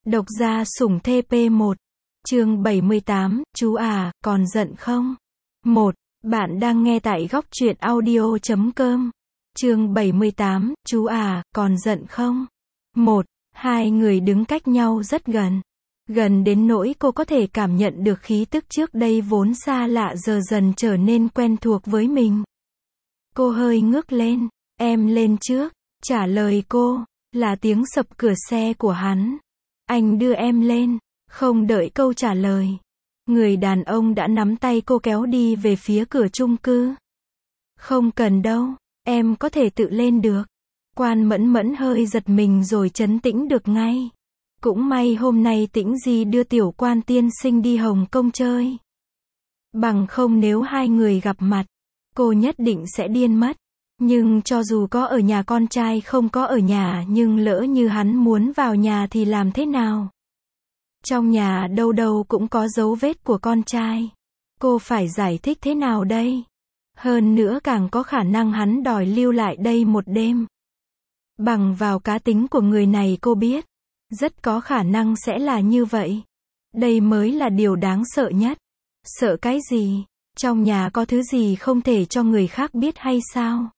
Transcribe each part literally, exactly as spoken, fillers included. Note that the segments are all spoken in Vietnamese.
Độc gia sủng thê pê một. Chương bảy mươi tám, chú à, còn giận không? một. Bạn đang nghe tại góc truyện audio chấm com. Chương bảy mươi tám, chú à, còn giận không? một. Hai người đứng cách nhau rất gần. Gần đến nỗi cô có thể cảm nhận được khí tức trước đây vốn xa lạ giờ dần trở nên quen thuộc với mình. Cô hơi ngước lên. Em lên trước. Trả lời cô là tiếng sập cửa xe của hắn. Anh đưa em lên. Không đợi câu trả lời, người đàn ông đã nắm tay cô kéo đi về phía cửa chung cư. Không cần đâu, em có thể tự lên được. Quan Mẫn Mẫn hơi giật mình rồi trấn tĩnh được ngay. Cũng may hôm nay Tĩnh Di đưa tiểu Quan tiên sinh đi Hồng Kông chơi. Bằng không nếu hai người gặp mặt, cô nhất định sẽ điên mất. Nhưng cho dù có ở nhà con trai không có ở nhà, nhưng lỡ như hắn muốn vào nhà thì làm thế nào? Trong nhà đâu đâu cũng có dấu vết của con trai. Cô phải giải thích thế nào đây? Hơn nữa càng có khả năng hắn đòi lưu lại đây một đêm. Bằng vào cá tính của người này cô biết, rất có khả năng sẽ là như vậy. Đây mới là điều đáng sợ nhất. Sợ cái gì? Trong nhà có thứ gì không thể cho người khác biết hay sao?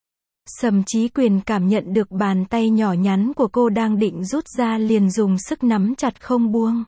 Sầm Chí Quyền cảm nhận được bàn tay nhỏ nhắn của cô đang định rút ra liền dùng sức nắm chặt không buông.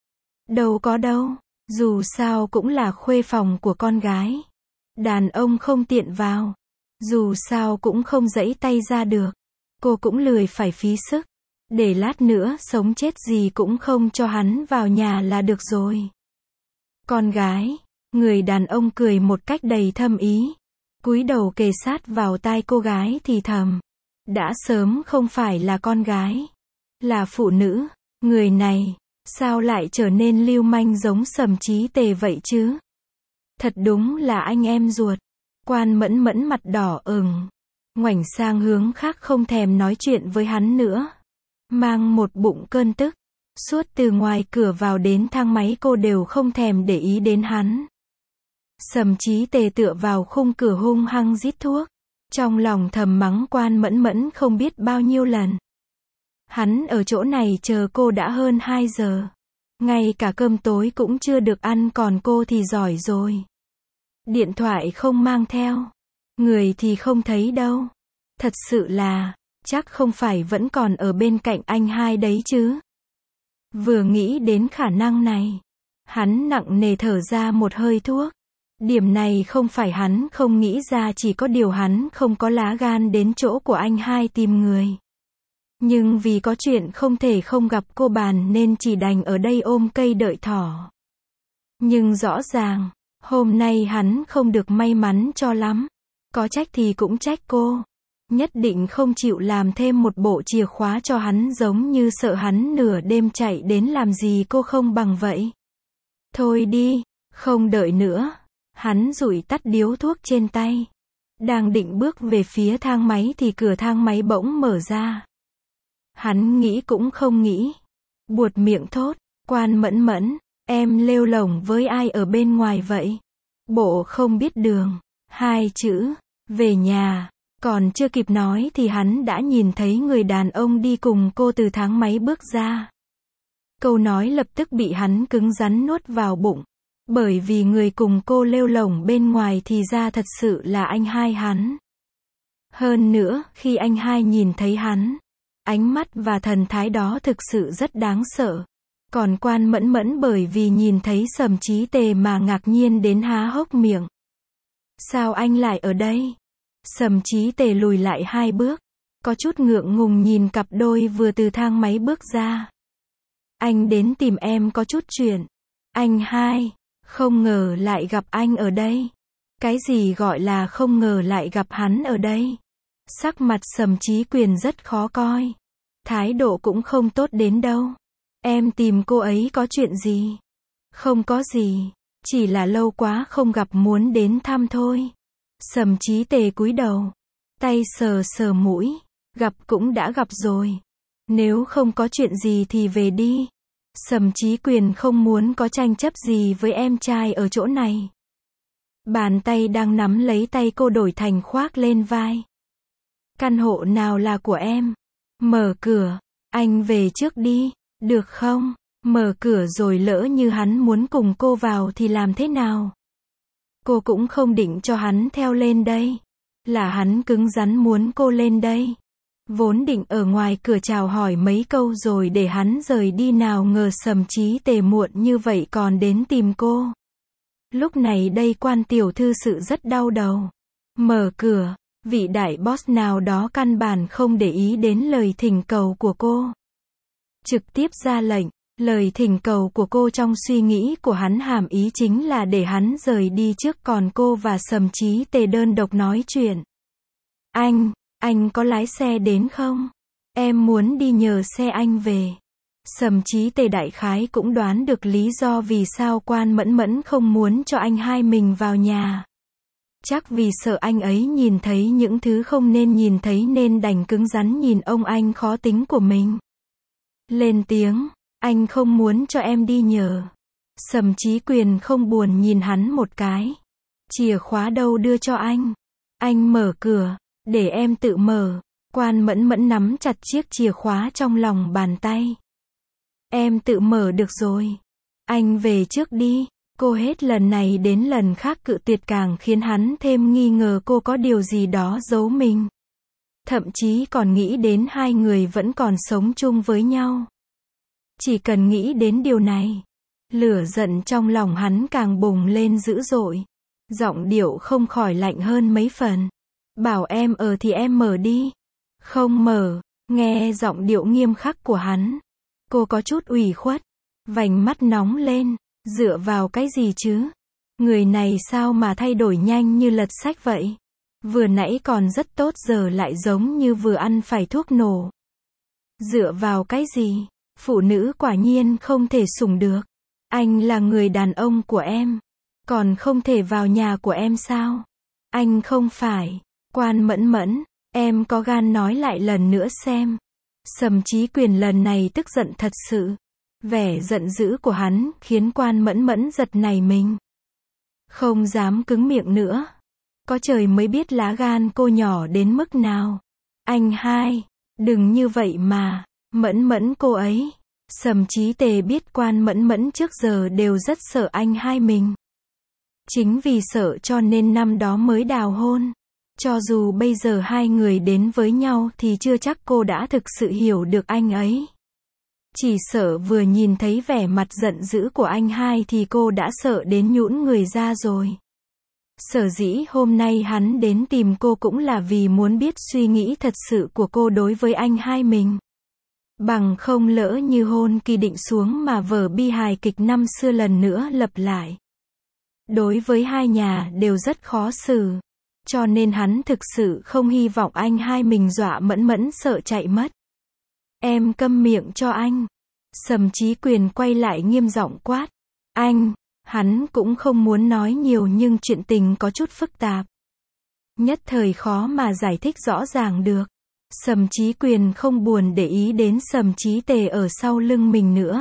Đâu có đâu, dù sao cũng là khuê phòng của con gái. Đàn ông không tiện vào, dù sao cũng không giãy tay ra được. Cô cũng lười phải phí sức, để lát nữa sống chết gì cũng không cho hắn vào nhà là được rồi. Con gái, người đàn ông cười một cách đầy thâm ý. Cúi đầu kề sát vào tai cô gái thì thầm. Đã sớm không phải là con gái, là phụ nữ. Người này, sao lại trở nên lưu manh giống Sầm Chí Tề vậy chứ? Thật đúng là anh em ruột. Quan Mẫn Mẫn mặt đỏ ửng, ngoảnh sang hướng khác không thèm nói chuyện với hắn nữa. Mang một bụng cơn tức. Suốt từ ngoài cửa vào đến thang máy cô đều không thèm để ý đến hắn. Sầm Chí Tề tựa vào khung cửa hung hăng rít thuốc. Trong lòng thầm mắng Quan Mẫn Mẫn không biết bao nhiêu lần. Hắn ở chỗ này chờ cô đã hơn hai giờ. Ngay cả cơm tối cũng chưa được ăn còn cô thì giỏi rồi. Điện thoại không mang theo. Người thì không thấy đâu. Thật sự là, chắc không phải vẫn còn ở bên cạnh anh hai đấy chứ. Vừa nghĩ đến khả năng này, hắn nặng nề thở ra một hơi thuốc. Điểm này không phải hắn không nghĩ ra, chỉ có điều hắn không có lá gan đến chỗ của anh hai tìm người. Nhưng vì có chuyện không thể không gặp cô bàn nên chỉ đành ở đây ôm cây đợi thỏ. Nhưng rõ ràng, hôm nay hắn không được may mắn cho lắm. Có trách thì cũng trách cô. Nhất định không chịu làm thêm một bộ chìa khóa cho hắn, giống như sợ hắn nửa đêm chạy đến làm gì cô không bằng vậy. Thôi đi, không đợi nữa. Hắn dụi tắt điếu thuốc trên tay. Đang định bước về phía thang máy thì cửa thang máy bỗng mở ra. Hắn nghĩ cũng không nghĩ. Buột miệng thốt, Quan Mẫn Mẫn, em lêu lổng với ai ở bên ngoài vậy? Bộ không biết đường. Hai chữ, về nhà. Còn chưa kịp nói thì hắn đã nhìn thấy người đàn ông đi cùng cô từ thang máy bước ra. Câu nói lập tức bị hắn cứng rắn nuốt vào bụng. Bởi vì người cùng cô lêu lổng bên ngoài thì ra thật sự là anh hai hắn. Hơn nữa, khi anh hai nhìn thấy hắn, ánh mắt và thần thái đó thực sự rất đáng sợ. Còn Quan Mẫn Mẫn bởi vì nhìn thấy Sầm Chí Tề mà ngạc nhiên đến há hốc miệng. Sao anh lại ở đây? Sầm Chí Tề lùi lại hai bước, có chút ngượng ngùng nhìn cặp đôi vừa từ thang máy bước ra. Anh đến tìm em có chút chuyện. Anh hai, không ngờ lại gặp anh ở đây. Cái gì gọi là không ngờ lại gặp hắn ở đây? Sắc mặt Sầm Chí Quyền rất khó coi. Thái độ cũng không tốt đến đâu. Em tìm cô ấy có chuyện gì? Không có gì, chỉ là lâu quá không gặp muốn đến thăm thôi. Sầm Chí Tề cúi đầu, tay sờ sờ mũi, gặp cũng đã gặp rồi. Nếu không có chuyện gì thì về đi. Sầm Chí Quyền không muốn có tranh chấp gì với em trai ở chỗ này. Bàn tay đang nắm lấy tay cô đổi thành khoác lên vai. Căn hộ nào là của em? Mở cửa, anh về trước đi. Được không? Mở cửa rồi lỡ như hắn muốn cùng cô vào thì làm thế nào? Cô cũng không định cho hắn theo lên đây. Là hắn cứng rắn muốn cô lên đây. Vốn định ở ngoài cửa chào hỏi mấy câu rồi để hắn rời đi, nào ngờ Sầm Chí Tề muộn như vậy còn đến tìm cô. Lúc này đây Quan tiểu thư sự rất đau đầu. Mở cửa, vị đại boss nào đó căn bản không để ý đến lời thỉnh cầu của cô. Trực tiếp ra lệnh. Lời thỉnh cầu của cô trong suy nghĩ của hắn hàm ý chính là để hắn rời đi trước, còn cô và Sầm Chí Tề đơn độc nói chuyện. Anh, anh có lái xe đến không? Em muốn đi nhờ xe anh về. Sầm Chí Tề đại khái cũng đoán được lý do vì sao Quan Mẫn Mẫn không muốn cho anh hai mình vào nhà. Chắc vì sợ anh ấy nhìn thấy những thứ không nên nhìn thấy nên đành cứng rắn nhìn ông anh khó tính của mình. Lên tiếng, anh không muốn cho em đi nhờ. Sầm Chí Quyền không buồn nhìn hắn một cái. Chìa khóa đâu đưa cho anh. Anh mở cửa, để em tự mở. Quan Mẫn Mẫn nắm chặt chiếc chìa khóa trong lòng bàn tay. Em tự mở được rồi. Anh về trước đi. Cô hết lần này đến lần khác cự tuyệt, càng khiến hắn thêm nghi ngờ cô có điều gì đó giấu mình. Thậm chí còn nghĩ đến hai người vẫn còn sống chung với nhau. Chỉ cần nghĩ đến điều này, lửa giận trong lòng hắn càng bùng lên dữ dội. Giọng điệu không khỏi lạnh hơn mấy phần. Bảo em ở thì em mở đi. Không mở. Nghe giọng điệu nghiêm khắc của hắn, cô có chút ủy khuất, vành mắt nóng lên. Dựa vào cái gì chứ? Người này sao mà thay đổi nhanh như lật sách vậy? Vừa nãy còn rất tốt giờ lại giống như vừa ăn phải thuốc nổ. Dựa vào cái gì? Phụ nữ quả nhiên không thể sủng được. Anh là người đàn ông của em, còn không thể vào nhà của em sao? Anh không phải. Quan Mẫn Mẫn, em có gan nói lại lần nữa xem. Sầm Chí Quyền lần này tức giận thật sự. Vẻ giận dữ của hắn khiến Quan Mẫn Mẫn giật nảy mình. Không dám cứng miệng nữa. Có trời mới biết lá gan cô nhỏ đến mức nào. Anh hai, đừng như vậy mà. Mẫn Mẫn cô ấy. Sầm Chí Tề biết Quan Mẫn Mẫn trước giờ đều rất sợ anh hai mình. Chính vì sợ cho nên năm đó mới đào hôn. Cho dù bây giờ hai người đến với nhau thì chưa chắc cô đã thực sự hiểu được anh ấy. Chỉ sợ vừa nhìn thấy vẻ mặt giận dữ của anh hai thì cô đã sợ đến nhũn người ra rồi. Sở dĩ hôm nay hắn đến tìm cô cũng là vì muốn biết suy nghĩ thật sự của cô đối với anh hai mình. Bằng không lỡ như hôn kỳ định xuống mà vở bi hài kịch năm xưa lần nữa lặp lại. Đối với hai nhà đều rất khó xử. Cho nên hắn thực sự không hy vọng anh hai mình dọa Mẫn Mẫn sợ chạy mất. Em câm miệng cho anh. Sầm Chí Quyền quay lại nghiêm giọng quát. Anh, hắn cũng không muốn nói nhiều nhưng chuyện tình có chút phức tạp. Nhất thời khó mà giải thích rõ ràng được. Sầm Chí Quyền không buồn để ý đến Sầm Chí Tề ở sau lưng mình nữa.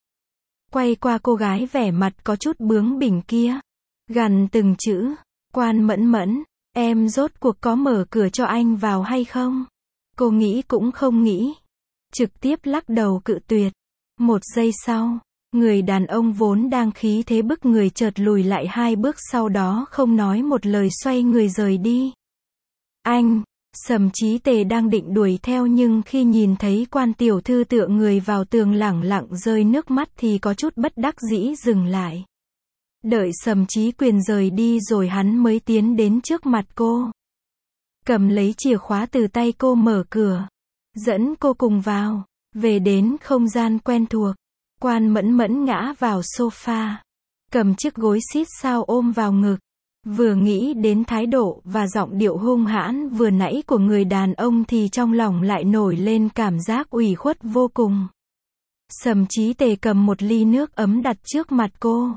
Quay qua cô gái vẻ mặt có chút bướng bỉnh kia. Gằn từng chữ. Quan Mẫn Mẫn, em rốt cuộc có mở cửa cho anh vào hay không? Cô nghĩ cũng không nghĩ. Trực tiếp lắc đầu cự tuyệt. Một giây sau, người đàn ông vốn đang khí thế bức người chợt lùi lại hai bước, sau đó không nói một lời xoay người rời đi. Anh, Sầm Chí Tề đang định đuổi theo nhưng khi nhìn thấy Quan tiểu thư tựa người vào tường lẳng lặng rơi nước mắt thì có chút bất đắc dĩ dừng lại. Đợi Sầm Chí Quyền rời đi rồi hắn mới tiến đến trước mặt cô. Cầm lấy chìa khóa từ tay cô mở cửa. Dẫn cô cùng vào. Về đến không gian quen thuộc. Quan Mẫn Mẫn ngã vào sofa. Cầm chiếc gối xít sao ôm vào ngực. Vừa nghĩ đến thái độ và giọng điệu hung hãn vừa nãy của người đàn ông thì trong lòng lại nổi lên cảm giác ủy khuất vô cùng. Sầm Chí Tề cầm một ly nước ấm đặt trước mặt cô.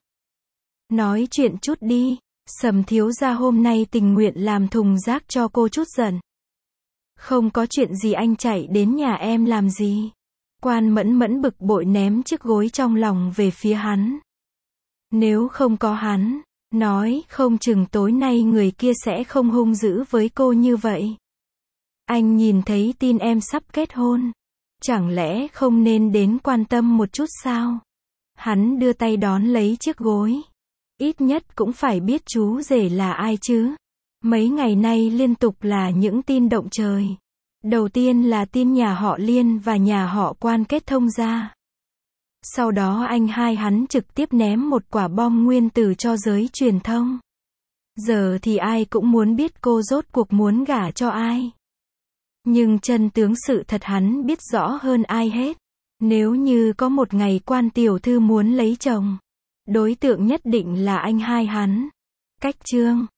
Nói chuyện chút đi. Sầm thiếu gia hôm nay tình nguyện làm thùng rác cho cô chút giận. Không có chuyện gì anh chạy đến nhà em làm gì? Quan Mẫn Mẫn bực bội ném chiếc gối trong lòng về phía hắn. Nếu không có hắn, nói không chừng tối nay người kia sẽ không hung dữ với cô như vậy. Anh nhìn thấy tin em sắp kết hôn. Chẳng lẽ không nên đến quan tâm một chút sao? Hắn đưa tay đón lấy chiếc gối. Ít nhất cũng phải biết chú rể là ai chứ. Mấy ngày nay liên tục là những tin động trời. Đầu tiên là tin nhà họ Liên và nhà họ Quan kết thông ra. Sau đó anh hai hắn trực tiếp ném một quả bom nguyên tử cho giới truyền thông. Giờ thì ai cũng muốn biết cô rốt cuộc muốn gả cho ai. Nhưng chân tướng sự thật hắn biết rõ hơn ai hết. Nếu như có một ngày Quan tiểu thư muốn lấy chồng, đối tượng nhất định là anh hai hắn. Cách chương